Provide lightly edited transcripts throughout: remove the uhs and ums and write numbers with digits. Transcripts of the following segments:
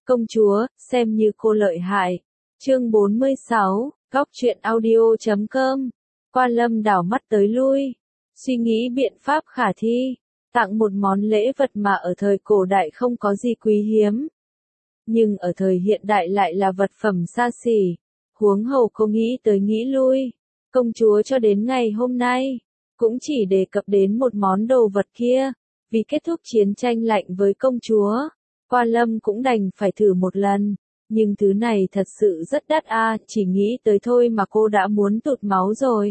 Công chúa, xem như cô lợi hại. Chương 46, Góc truyện audio.com. Quan Lâm đảo mắt tới lui, suy nghĩ biện pháp khả thi, tặng một món lễ vật mà ở thời cổ đại không có gì quý hiếm. Nhưng ở thời hiện đại lại là vật phẩm xa xỉ, huống hồ cô nghĩ tới nghĩ lui. Công chúa cho đến ngày hôm nay, cũng chỉ đề cập đến một món đồ vật kia, vì kết thúc chiến tranh lạnh với công chúa. Quan Lâm cũng đành phải thử một lần, nhưng thứ này thật sự rất đắt chỉ nghĩ tới thôi mà cô đã muốn tụt máu rồi.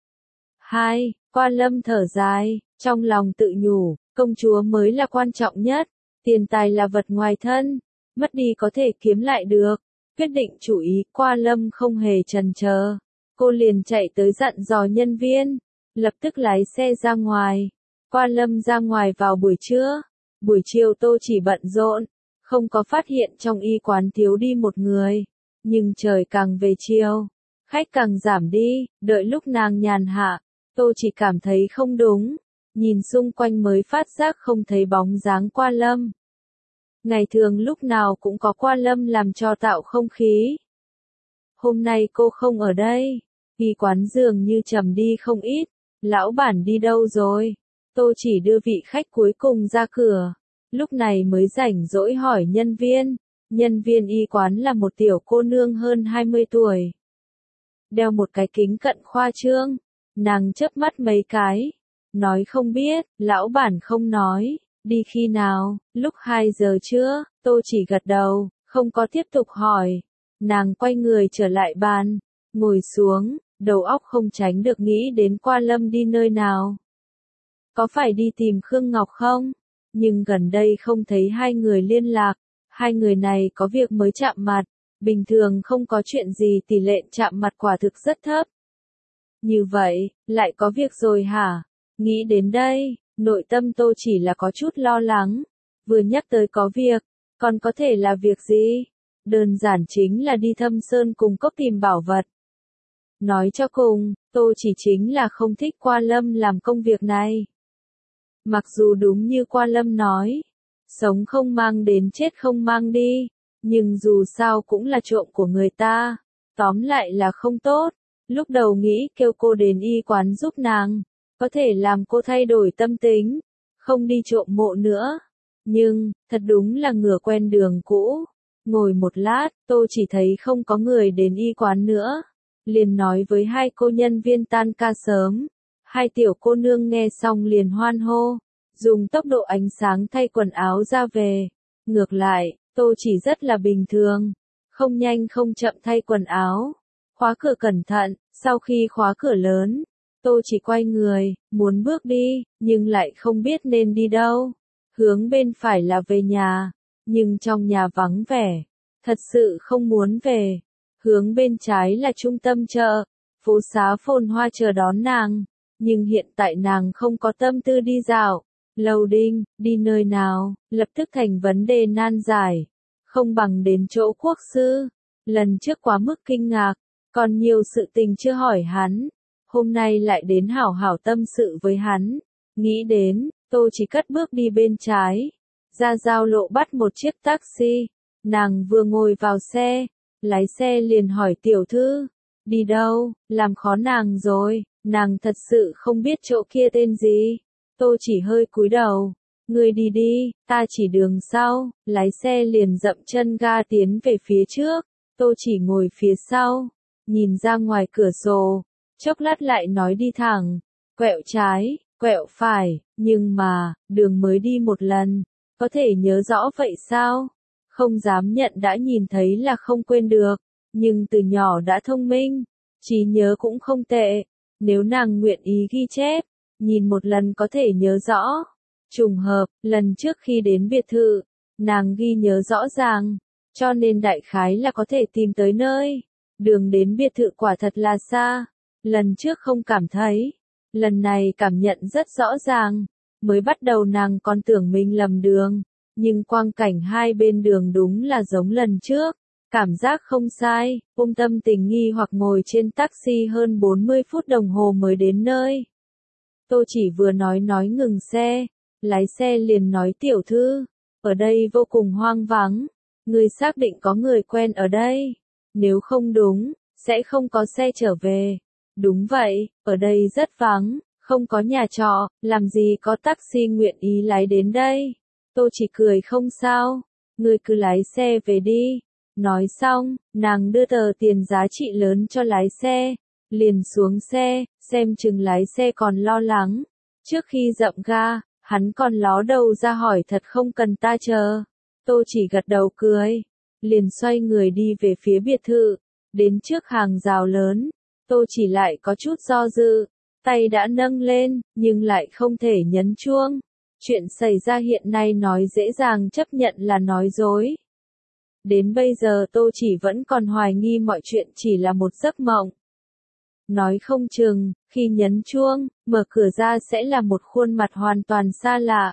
Quan Lâm thở dài, trong lòng tự nhủ, công chúa mới là quan trọng nhất, tiền tài là vật ngoài thân, mất đi có thể kiếm lại được. Quyết định chủ ý, Quan Lâm không hề chần chờ, cô liền chạy tới dặn dò nhân viên, lập tức lái xe ra ngoài. Quan Lâm ra ngoài vào buổi trưa. Buổi chiều Tô Chỉ bận rộn, không có phát hiện trong y quán thiếu đi một người. Nhưng trời càng về chiều, khách càng giảm đi, đợi lúc nàng nhàn hạ, Tô Chỉ cảm thấy không đúng, nhìn xung quanh mới phát giác không thấy bóng dáng Quan Lâm. Ngày thường lúc nào cũng có Quan Lâm làm cho tạo không khí. Hôm nay cô không ở đây, y quán dường như trầm đi không ít, lão bản đi đâu rồi? Tô Chỉ đưa vị khách cuối cùng ra cửa, lúc này mới rảnh rỗi hỏi nhân viên y quán là một tiểu cô nương hơn 20 tuổi. Đeo một cái kính cận khoa trương, nàng chớp mắt mấy cái, nói không biết, lão bản không nói, đi khi nào, lúc 2 giờ trưa, Tô Chỉ gật đầu, không có tiếp tục hỏi. Nàng quay người trở lại bàn, ngồi xuống, đầu óc không tránh được nghĩ đến Quan Lâm đi nơi nào. Có phải đi tìm Khương Ngọc không? Nhưng gần đây không thấy hai người liên lạc, hai người này có việc mới chạm mặt, bình thường không có chuyện gì tỷ lệ chạm mặt quả thực rất thấp. Như vậy, lại có việc rồi hả? Nghĩ đến đây, nội tâm Tô Chỉ là có chút lo lắng, vừa nhắc tới có việc, còn có thể là việc gì? Đơn giản chính là đi Thâm Sơn cùng Cốc tìm bảo vật. Nói cho cùng, Tô Chỉ chính là không thích Quan Lâm làm công việc này. Mặc dù đúng như Quan Lâm nói, sống không mang đến chết không mang đi, nhưng dù sao cũng là trộm của người ta, tóm lại là không tốt. Lúc đầu nghĩ kêu cô đến y quán giúp nàng, có thể làm cô thay đổi tâm tính, không đi trộm mộ nữa. Nhưng, thật đúng là ngựa quen đường cũ. Ngồi một lát, Tô Chỉ thấy không có người đến y quán nữa, liền nói với hai cô nhân viên tan ca sớm. Hai tiểu cô nương nghe xong liền hoan hô, dùng tốc độ ánh sáng thay quần áo ra về. Ngược lại, Tô Chỉ rất là bình thường, không nhanh không chậm thay quần áo, khóa cửa cẩn thận. Sau khi khóa cửa lớn, Tô Chỉ quay người, muốn bước đi, nhưng lại không biết nên đi đâu. Hướng bên phải là về nhà, nhưng trong nhà vắng vẻ, thật sự không muốn về. Hướng bên trái là trung tâm chợ, phố xá phồn hoa chờ đón nàng, nhưng hiện tại nàng không có tâm tư đi dạo. Lầu Đinh, đi nơi nào, lập tức thành vấn đề nan giải, không bằng đến chỗ quốc sư. Lần trước quá mức kinh ngạc, còn nhiều sự tình chưa hỏi hắn, hôm nay lại đến hảo hảo tâm sự với hắn. Nghĩ đến, Tô Chỉ cất bước đi bên trái, ra giao lộ bắt một chiếc taxi. Nàng vừa ngồi vào xe, lái xe liền hỏi tiểu thư, đi đâu, làm khó nàng rồi. Nàng thật sự không biết chỗ kia tên gì. Tô Chỉ hơi cúi đầu, ngươi đi đi, ta chỉ đường sau. Lái xe liền dậm chân ga tiến về phía trước. Tô Chỉ ngồi phía sau, nhìn ra ngoài cửa sổ, chốc lát lại nói đi thẳng, quẹo trái, quẹo phải, nhưng mà, đường mới đi một lần, có thể nhớ rõ vậy sao? Không dám nhận đã nhìn thấy là không quên được, nhưng từ nhỏ đã thông minh, trí nhớ cũng không tệ. Nếu nàng nguyện ý ghi chép, nhìn một lần có thể nhớ rõ. Trùng hợp, lần trước khi đến biệt thự, nàng ghi nhớ rõ ràng, cho nên đại khái là có thể tìm tới nơi. Đường đến biệt thự quả thật là xa, lần trước không cảm thấy, lần này cảm nhận rất rõ ràng. Mới bắt đầu nàng còn tưởng mình lầm đường, nhưng quang cảnh hai bên đường đúng là giống lần trước. Cảm giác không sai, tâm tình nghi hoặc ngồi trên taxi hơn 40 phút đồng hồ mới đến nơi. Tô Chỉ vừa nói ngừng xe, lái xe liền nói tiểu thư, ở đây vô cùng hoang vắng, Ngươi xác định có người quen ở đây? Nếu không đúng, sẽ không có xe trở về. Đúng vậy, ở đây rất vắng, không có nhà trọ, làm gì có taxi nguyện ý lái đến đây. Tô Chỉ cười không sao, ngươi cứ lái xe về đi. Nói xong, nàng đưa tờ tiền giá trị lớn cho lái xe, liền xuống xe, xem chừng lái xe còn lo lắng. Trước khi dậm ga, hắn còn ló đầu ra hỏi thật không cần ta chờ. Tô Chỉ gật đầu cười, liền xoay người đi về phía biệt thự, đến trước hàng rào lớn. Tô Chỉ lại có chút do dự, tay đã nâng lên, nhưng lại không thể nhấn chuông. Chuyện xảy ra hiện nay nói dễ dàng chấp nhận là nói dối. Đến bây giờ Tô Chỉ vẫn còn hoài nghi mọi chuyện chỉ là một giấc mộng. Nói không chừng, khi nhấn chuông, mở cửa ra sẽ là một khuôn mặt hoàn toàn xa lạ.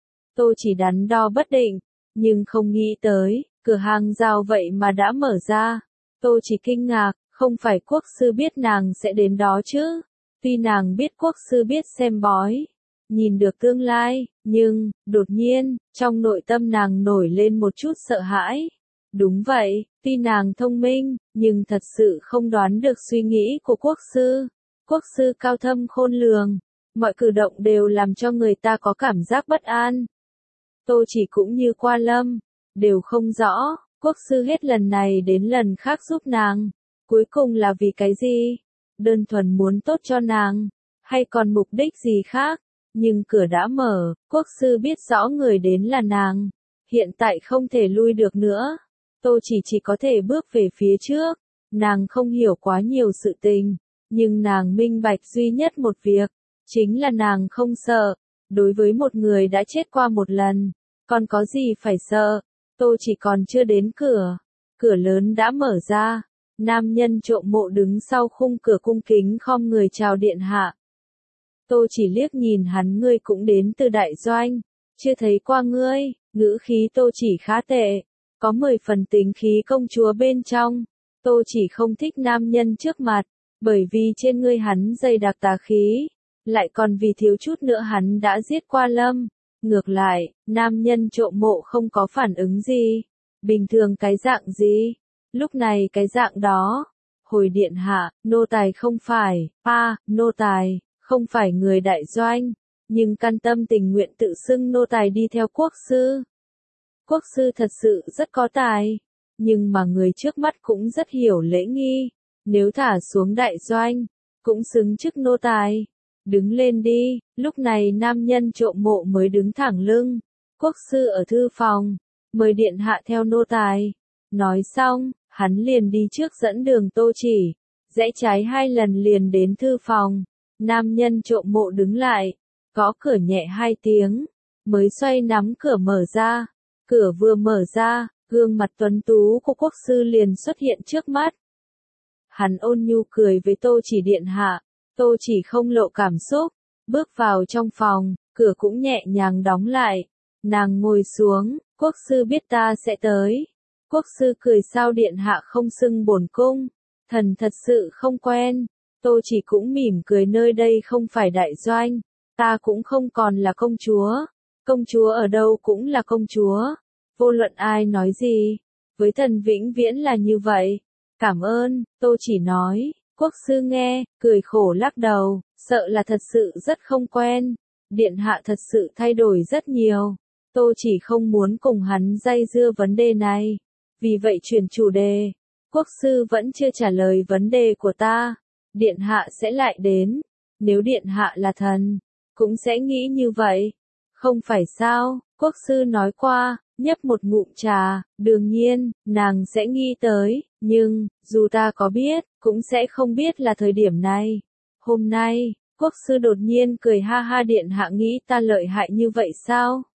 Tô Chỉ đắn đo bất định, nhưng không nghĩ tới, cửa hàng rào vậy mà đã mở ra. Tô Chỉ kinh ngạc, không phải quốc sư biết nàng sẽ đến đó chứ. Tuy nàng biết quốc sư biết xem bói, nhìn được tương lai, nhưng, đột nhiên, trong nội tâm nàng nổi lên một chút sợ hãi. Đúng vậy, tuy nàng thông minh, nhưng thật sự không đoán được suy nghĩ của quốc sư. Quốc sư cao thâm khôn lường, mọi cử động đều làm cho người ta có cảm giác bất an. Tô Chỉ cũng như Qua Lâm, đều không rõ, quốc sư hết lần này đến lần khác giúp nàng. Cuối cùng là vì cái gì? Đơn thuần muốn tốt cho nàng, hay còn mục đích gì khác? Nhưng cửa đã mở, quốc sư biết rõ người đến là nàng. Hiện tại không thể lui được nữa. Tô Chỉ có thể bước về phía trước. Nàng không hiểu quá nhiều sự tình, nhưng nàng minh bạch duy nhất một việc, chính là nàng không sợ. Đối với một người đã chết qua một lần, còn có gì phải sợ? Tô Chỉ còn chưa đến cửa, cửa lớn đã mở ra. Nam nhân trộm mộ đứng sau khung cửa cung kính khom người chào điện hạ. Tô Chỉ liếc nhìn hắn, ngươi cũng đến từ đại doanh, chưa thấy qua ngươi. Ngữ khí Tô Chỉ khá tệ, có 10 phần tính khí công chúa bên trong. Tô Chỉ không thích nam nhân trước mặt, bởi vì trên ngươi hắn dày đặc tà khí, lại còn vì thiếu chút nữa hắn đã giết Qua Lâm. Ngược lại, nam nhân trộm mộ không có phản ứng gì, bình thường cái dạng gì. Lúc này cái dạng đó, hồi điện hạ, nô tài không phải, nô tài, không phải người đại doanh, nhưng can tâm tình nguyện tự xưng nô tài đi theo quốc sư. Quốc sư thật sự rất có tài, nhưng mà người trước mắt cũng rất hiểu lễ nghi, nếu thả xuống đại doanh, cũng xứng chức nô tài. Đứng lên đi, lúc này nam nhân trộm mộ mới đứng thẳng lưng. Quốc sư ở thư phòng, mời điện hạ theo nô tài. Nói xong, hắn liền đi trước dẫn đường Tô Chỉ, rẽ trái 2 lần liền đến thư phòng. Nam nhân trộm mộ đứng lại, gõ cửa nhẹ 2 tiếng, mới xoay nắm cửa mở ra. Cửa vừa mở ra, gương mặt tuấn tú của quốc sư liền xuất hiện trước mắt. Hắn ôn nhu cười với Tô Chỉ điện hạ. Tô Chỉ không lộ cảm xúc, bước vào trong phòng, cửa cũng nhẹ nhàng đóng lại. Nàng ngồi xuống, quốc sư biết ta sẽ tới. Quốc sư cười, sao điện hạ không xưng bổn cung, thần thật sự không quen. Tô Chỉ cũng mỉm cười, nơi đây không phải đại doanh, ta cũng không còn là công chúa ở đâu cũng là công chúa, vô luận ai nói gì, với thần vĩnh viễn là như vậy. Cảm ơn, Tô Chỉ nói. Quốc sư nghe, cười khổ lắc đầu, sợ là thật sự rất không quen. Điện hạ thật sự thay đổi rất nhiều. Tô Chỉ không muốn cùng hắn dây dưa vấn đề này, vì vậy chuyển chủ đề. Quốc sư vẫn chưa trả lời vấn đề của ta. Điện hạ sẽ lại đến. Nếu điện hạ là thần, cũng sẽ nghĩ như vậy. Không phải sao? Quốc sư nói qua, nhấp một ngụm trà, đương nhiên, nàng sẽ nghĩ tới, nhưng, dù ta có biết, cũng sẽ không biết là thời điểm này. Hôm nay, quốc sư đột nhiên cười ha ha, điện hạ nghĩ ta lợi hại như vậy sao?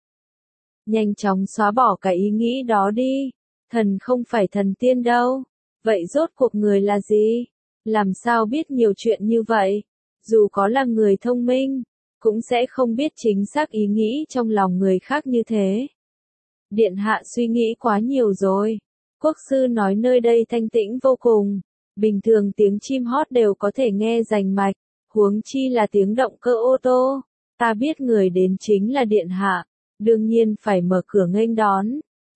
Nhanh chóng xóa bỏ cái ý nghĩ đó đi, thần không phải thần tiên đâu. Vậy rốt cuộc người là gì? Làm sao biết nhiều chuyện như vậy? Dù có là người thông minh, cũng sẽ không biết chính xác ý nghĩ trong lòng người khác như thế. Điện hạ suy nghĩ quá nhiều rồi. Quốc sư nói nơi đây thanh tĩnh vô cùng. Bình thường tiếng chim hót đều có thể nghe rành mạch, huống chi là tiếng động cơ ô tô. Ta biết người đến chính là điện hạ, đương nhiên phải mở cửa nghênh đón.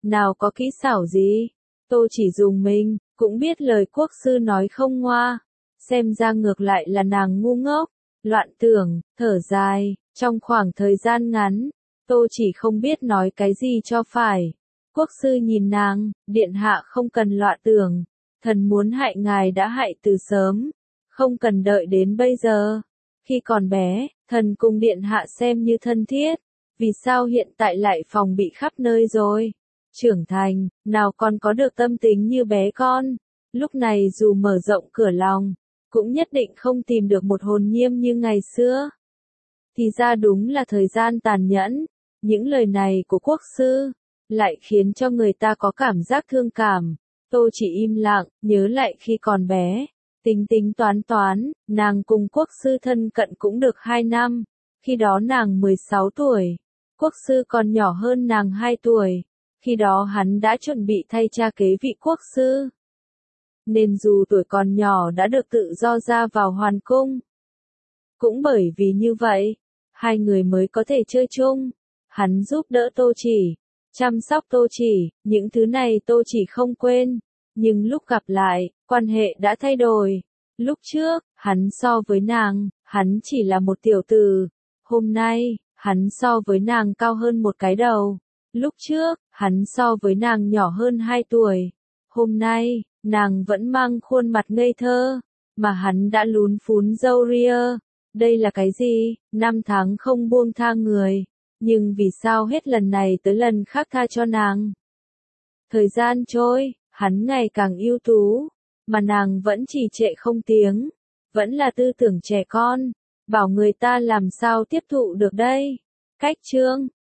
nào có kỹ xảo gì. Tô chỉ dùng mình, cũng biết lời quốc sư nói không ngoa. Xem ra ngược lại là nàng ngu ngốc, loạn tưởng, thở dài, trong khoảng thời gian ngắn, Tô chỉ không biết nói cái gì cho phải. Quốc sư nhìn nàng, điện hạ không cần loạn tưởng, thần muốn hại ngài đã hại từ sớm, không cần đợi đến bây giờ. Khi còn bé, thần cùng điện hạ xem như thân thiết, vì sao hiện tại lại phòng bị khắp nơi rồi? Trưởng thành, nào còn có được tâm tính như bé con, lúc này dù mở rộng cửa lòng, cũng nhất định không tìm được một hồn nhiên như ngày xưa. Thì ra đúng là thời gian tàn nhẫn, những lời này của quốc sư, lại khiến cho người ta có cảm giác thương cảm. Tô chỉ im lặng, nhớ lại khi còn bé, tính tính toán, nàng cùng quốc sư thân cận cũng được 2 năm, khi đó nàng 16 tuổi, quốc sư còn nhỏ hơn nàng 2 tuổi, khi đó hắn đã chuẩn bị thay cha kế vị quốc sư. Nên dù tuổi còn nhỏ đã được tự do ra vào hoàng cung. Cũng bởi vì như vậy, hai người mới có thể chơi chung, hắn giúp đỡ Tô chỉ, chăm sóc Tô chỉ, những thứ này Tô chỉ không quên, nhưng lúc gặp lại, quan hệ đã thay đổi. Lúc trước, hắn so với nàng, hắn chỉ là một tiểu tử, hôm nay, hắn so với nàng cao hơn một cái đầu. Lúc trước, hắn so với nàng nhỏ hơn 2 tuổi, hôm nay, nàng vẫn mang khuôn mặt ngây thơ, mà hắn đã lún phún râu ria. Đây là cái gì? 5 tháng không buông tha người, nhưng vì sao hết lần này tới lần khác tha cho nàng? Thời gian trôi, hắn ngày càng ưu tú, mà nàng vẫn trì trệ không tiếng, vẫn là tư tưởng trẻ con, bảo người ta làm sao tiếp thụ được đây. Cách chương